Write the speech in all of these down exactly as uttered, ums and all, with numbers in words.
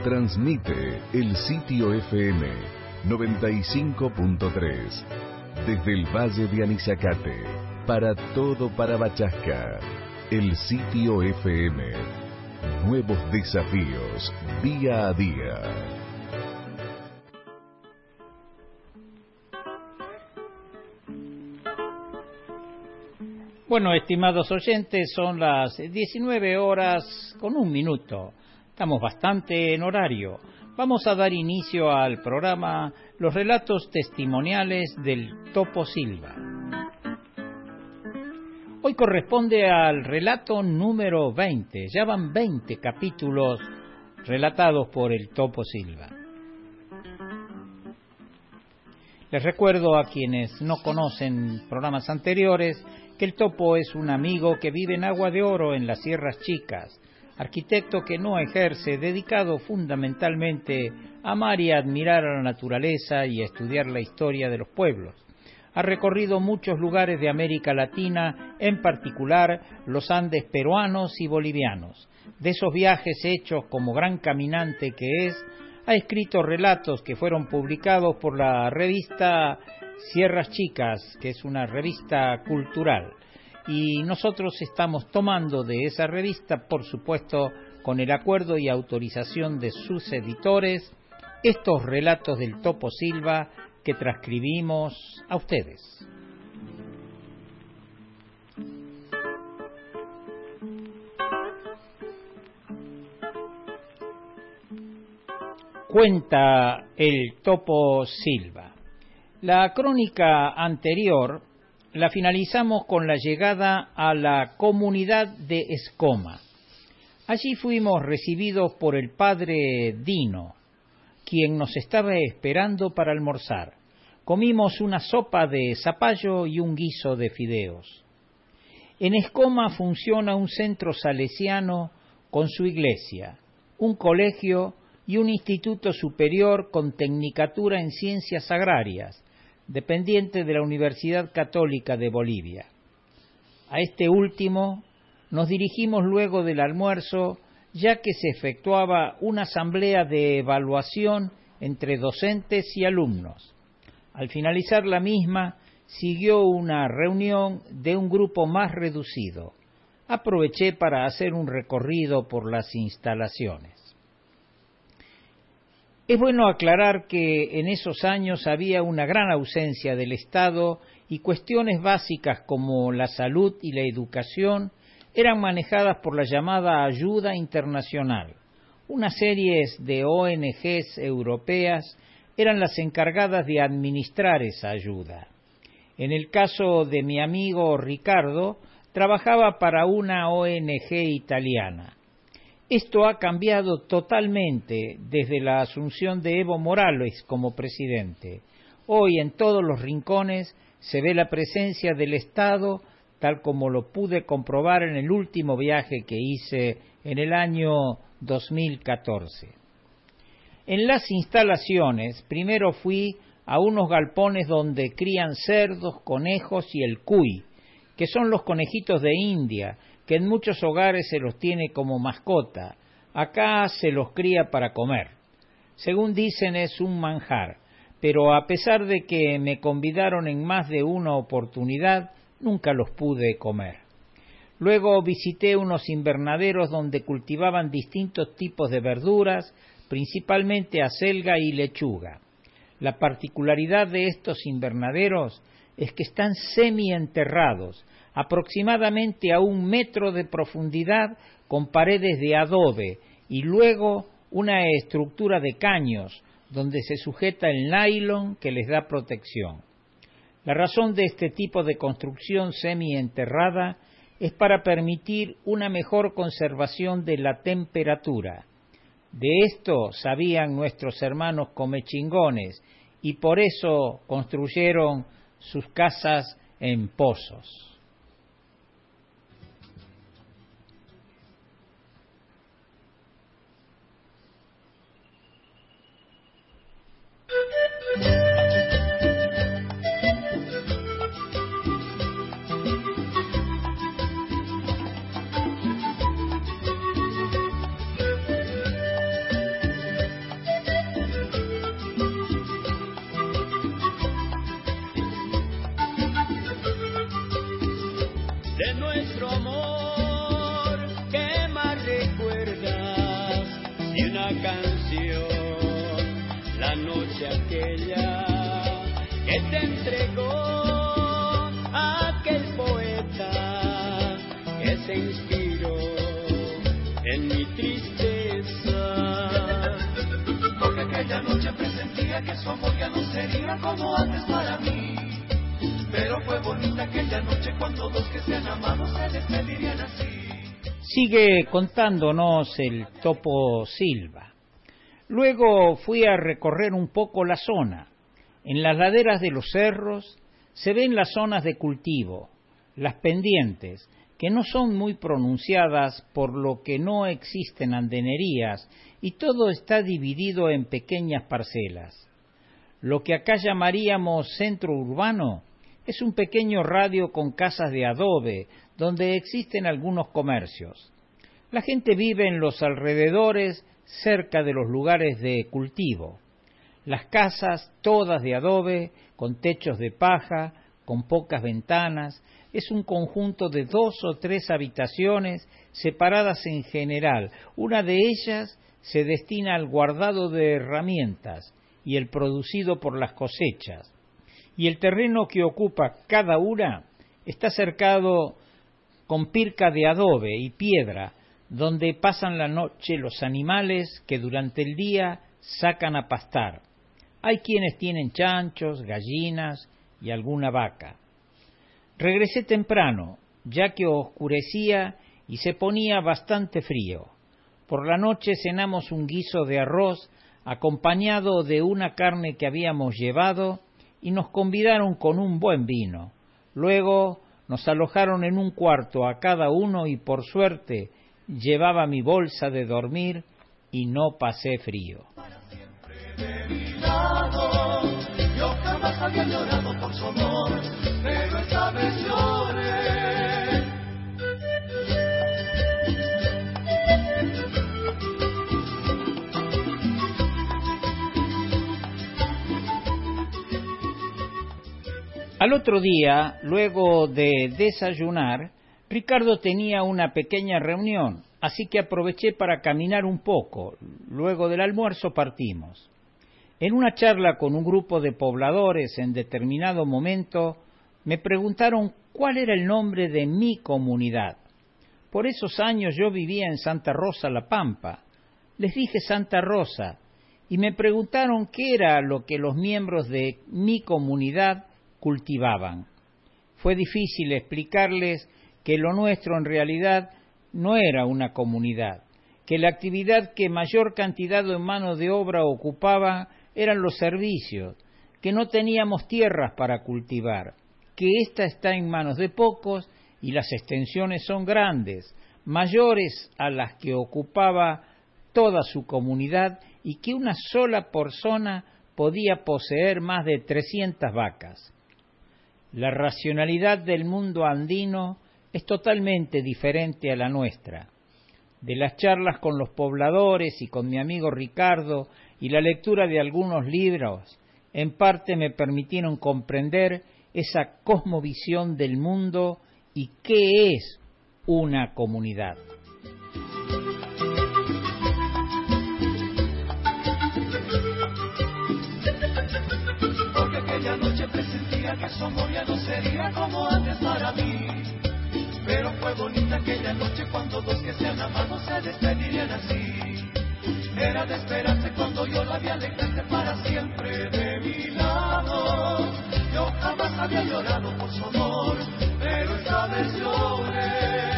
Transmite el sitio F M noventa y cinco punto tres desde el Valle de Anizacate para todo Parabachasca. El sitio F M. Nuevos desafíos día a día. Bueno, estimados oyentes, son las diecinueve horas con un minuto. Estamos bastante en horario. Vamos a dar inicio al programa Los Relatos Testimoniales del Topo Silva. Hoy corresponde al relato número veinte. Ya van veinte capítulos relatados por el Topo Silva. Les recuerdo a quienes no conocen programas anteriores que el Topo es un amigo que vive en Agua de Oro, en las Sierras Chicas, arquitecto que no ejerce, dedicado fundamentalmente a amar y a admirar a la naturaleza y a estudiar la historia de los pueblos. Ha recorrido muchos lugares de América Latina, en particular los Andes peruanos y bolivianos. De esos viajes hechos como gran caminante que es, ha escrito relatos que fueron publicados por la revista Sierras Chicas, que es una revista cultural. Y nosotros estamos tomando de esa revista, por supuesto, con el acuerdo y autorización de sus editores, estos relatos del Topo Silva que transcribimos a ustedes. Cuenta el Topo Silva. La crónica anterior la finalizamos con la llegada a la comunidad de Escoma. Allí fuimos recibidos por el padre Dino, quien nos estaba esperando para almorzar. Comimos una sopa de zapallo y un guiso de fideos. En Escoma funciona un centro salesiano con su iglesia, un colegio y un instituto superior con tecnicatura en ciencias agrarias, dependiente de la Universidad Católica de Bolivia. A este último nos dirigimos luego del almuerzo, ya que se efectuaba una asamblea de evaluación entre docentes y alumnos. Al finalizar la misma, siguió una reunión de un grupo más reducido. Aproveché para hacer un recorrido por las instalaciones. Es bueno aclarar que en esos años había una gran ausencia del Estado y cuestiones básicas como la salud y la educación eran manejadas por la llamada ayuda internacional. Una serie de O N Ges europeas eran las encargadas de administrar esa ayuda. En el caso de mi amigo Ricardo, trabajaba para una O N Ge italiana. Esto ha cambiado totalmente desde la asunción de Evo Morales como presidente. Hoy en todos los rincones se ve la presencia del Estado, tal como lo pude comprobar en el último viaje que hice en el año dos mil catorce. En las instalaciones, primero fui a unos galpones donde crían cerdos, conejos y el cuy, que son los conejitos de India, que en muchos hogares se los tiene como mascota. Acá se los cría para comer. Según dicen es un manjar, pero a pesar de que me convidaron en más de una oportunidad, nunca los pude comer. Luego visité unos invernaderos donde cultivaban distintos tipos de verduras, principalmente acelga y lechuga. La particularidad de estos invernaderos es que están semienterrados, aproximadamente a un metro de profundidad, con paredes de adobe y luego una estructura de caños donde se sujeta el nylon que les da protección. La razón de este tipo de construcción semienterrada es para permitir una mejor conservación de la temperatura. De esto sabían nuestros hermanos comechingones y por eso construyeron sus casas en pozos. canción, la noche aquella que te entregó aquel poeta que se inspiró en mi tristeza. Porque aquella noche presentía que su amor ya no sería como antes para mí. Pero fue bonita aquella noche cuando dos que se han amado se despedirían así. Sigue contándonos el Topo Silva. Luego fui a recorrer un poco la zona. En las laderas de los cerros se ven las zonas de cultivo, las pendientes, que no son muy pronunciadas por lo que no existen andenerías y todo está dividido en pequeñas parcelas. Lo que acá llamaríamos centro urbano es un pequeño radio con casas de adobe, donde existen algunos comercios. La gente vive en los alrededores, cerca de los lugares de cultivo. Las casas, todas de adobe, con techos de paja, con pocas ventanas, es un conjunto de dos o tres habitaciones separadas en general. Una de ellas se destina al guardado de herramientas y el producido por las cosechas. Y el terreno que ocupa cada una está cercado con pirca de adobe y piedra, donde pasan la noche los animales que durante el día sacan a pastar. Hay quienes tienen chanchos, gallinas y alguna vaca. Regresé temprano, ya que oscurecía y se ponía bastante frío. Por la noche cenamos un guiso de arroz acompañado de una carne que habíamos llevado y nos convidaron con un buen vino. Luego nos alojaron en un cuarto a cada uno y por suerte llevaba mi bolsa de dormir y no pasé frío. Para siempre de mi lado, yo jamás había llorado por su amor, pero esta vez lloré. Al otro día, luego de desayunar, Ricardo tenía una pequeña reunión, así que aproveché para caminar un poco. Luego del almuerzo partimos. En una charla con un grupo de pobladores en determinado momento, me preguntaron cuál era el nombre de mi comunidad. Por esos años yo vivía en Santa Rosa, La Pampa. Les dije Santa Rosa y me preguntaron qué era lo que los miembros de mi comunidad cultivaban. Fue difícil explicarles que lo nuestro en realidad no era una comunidad, que la actividad que mayor cantidad de mano de obra ocupaba eran los servicios, que no teníamos tierras para cultivar, que ésta está en manos de pocos y las extensiones son grandes, mayores a las que ocupaba toda su comunidad y que una sola persona podía poseer más de trescientas vacas. La racionalidad del mundo andino es totalmente diferente a la nuestra. De las charlas con los pobladores y con mi amigo Ricardo y la lectura de algunos libros, en parte me permitieron comprender esa cosmovisión del mundo y qué es una comunidad. Porque aquella noche presentía que su amor ya no sería como antes para mí. Pero fue bonita aquella noche cuando dos que se han amado se despedirían así. Era de esperarse cuando yo la vi alejarse para siempre de mi lado. Yo jamás había llorado por su amor, pero esta vez lloré.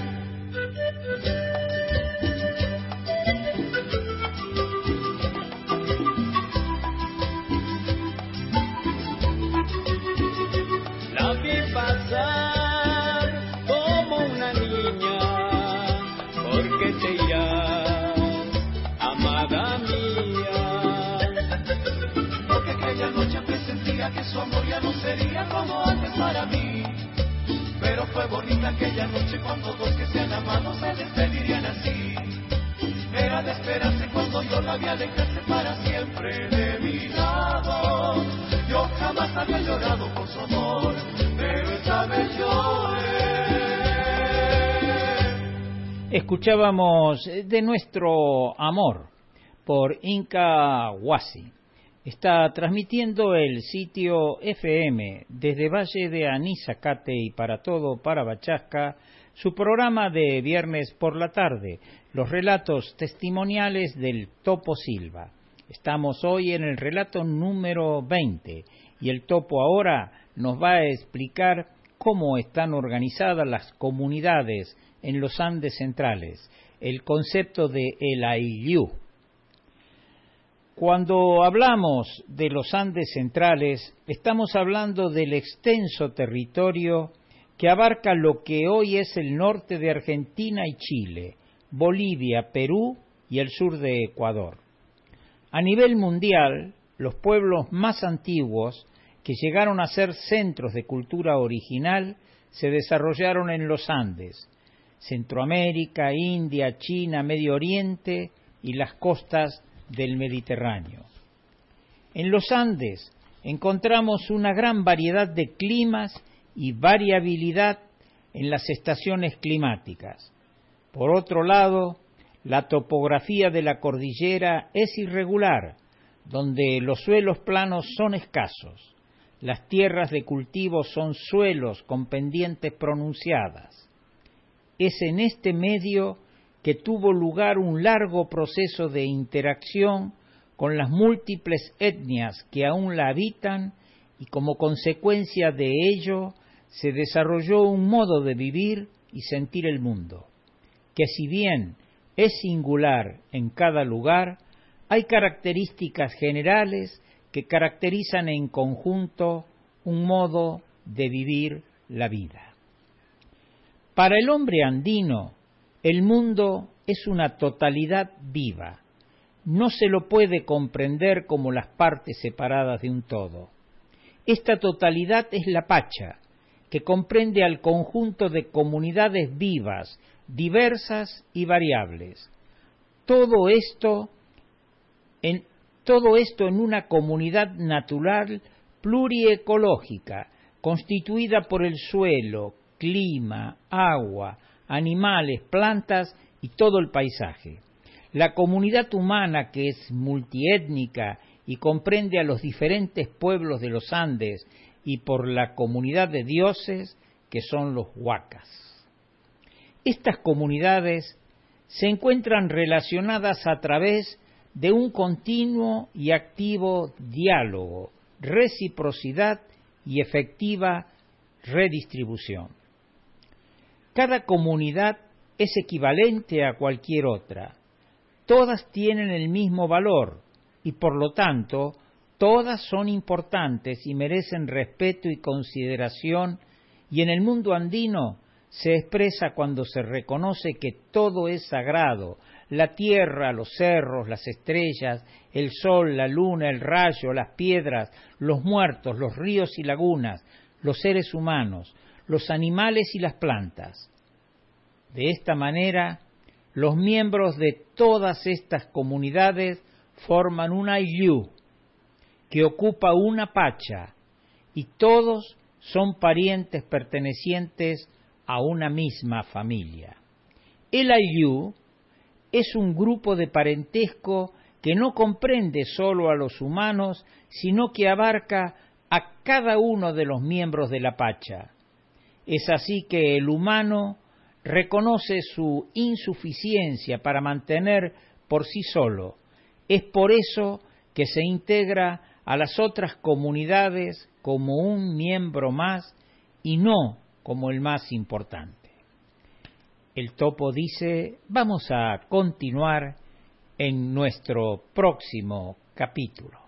La vi pasar como una niña, porque te irás, amada mía. Porque aquella noche presentía que su amor ya no sería como antes para mí. Pero fue bonita aquella noche cuando dos que se han amado se despedirían así. Era de esperarse cuando yo la vi alejarse para siempre de mi lado. Yo jamás había llorado por su amor, pero esta vez lloré. Escuchábamos de nuestro amor, por Inca Huasi. Está transmitiendo el sitio F M desde Valle de Anisacate y para todo Parabachasca, su programa de viernes por la tarde, los relatos testimoniales del Topo Silva. Estamos hoy en el relato número veinte y el Topo ahora nos va a explicar cómo están organizadas las comunidades en los Andes centrales, el concepto de el Ayllu. Cuando hablamos de los Andes centrales, estamos hablando del extenso territorio que abarca lo que hoy es el norte de Argentina y Chile, Bolivia, Perú y el sur de Ecuador. A nivel mundial, los pueblos más antiguos que llegaron a ser centros de cultura original se desarrollaron en los Andes, Centroamérica, India, China, Medio Oriente y las costas del Mediterráneo. En los Andes encontramos una gran variedad de climas y variabilidad en las estaciones climáticas. Por otro lado, la topografía de la cordillera es irregular, donde los suelos planos son escasos. Las tierras de cultivo son suelos con pendientes pronunciadas. Es en este medio que tuvo lugar un largo proceso de interacción con las múltiples etnias que aún la habitan y como consecuencia de ello se desarrolló un modo de vivir y sentir el mundo, que si bien es singular en cada lugar, hay características generales que caracterizan en conjunto un modo de vivir la vida. Para el hombre andino, el mundo es una totalidad viva. No se lo puede comprender como las partes separadas de un todo. Esta totalidad es la Pacha, que comprende al conjunto de comunidades vivas, diversas y variables. Todo esto en, todo esto en una comunidad natural pluriecológica, constituida por el suelo, clima, agua, animales, plantas y todo el paisaje. La comunidad humana, que es multiétnica y comprende a los diferentes pueblos de los Andes, y por la comunidad de dioses, que son los huacas. Estas comunidades se encuentran relacionadas a través de un continuo y activo diálogo, reciprocidad y efectiva redistribución. Cada comunidad es equivalente a cualquier otra. Todas tienen el mismo valor y, por lo tanto, todas son importantes y merecen respeto y consideración, y en el mundo andino se expresa cuando se reconoce que todo es sagrado: la tierra, los cerros, las estrellas, el sol, la luna, el rayo, las piedras, los muertos, los ríos y lagunas, los seres humanos, los animales y las plantas. De esta manera, los miembros de todas estas comunidades forman un Ayllu, que ocupa una Pacha, y todos son parientes pertenecientes a una misma familia. El Ayllu es un grupo de parentesco que no comprende solo a los humanos, sino que abarca a cada uno de los miembros de la Pacha. Es así que el humano reconoce su insuficiencia para mantener por sí solo. Es por eso que se integra a las otras comunidades como un miembro más y no como el más importante. El Topo dice: vamos a continuar en nuestro próximo capítulo.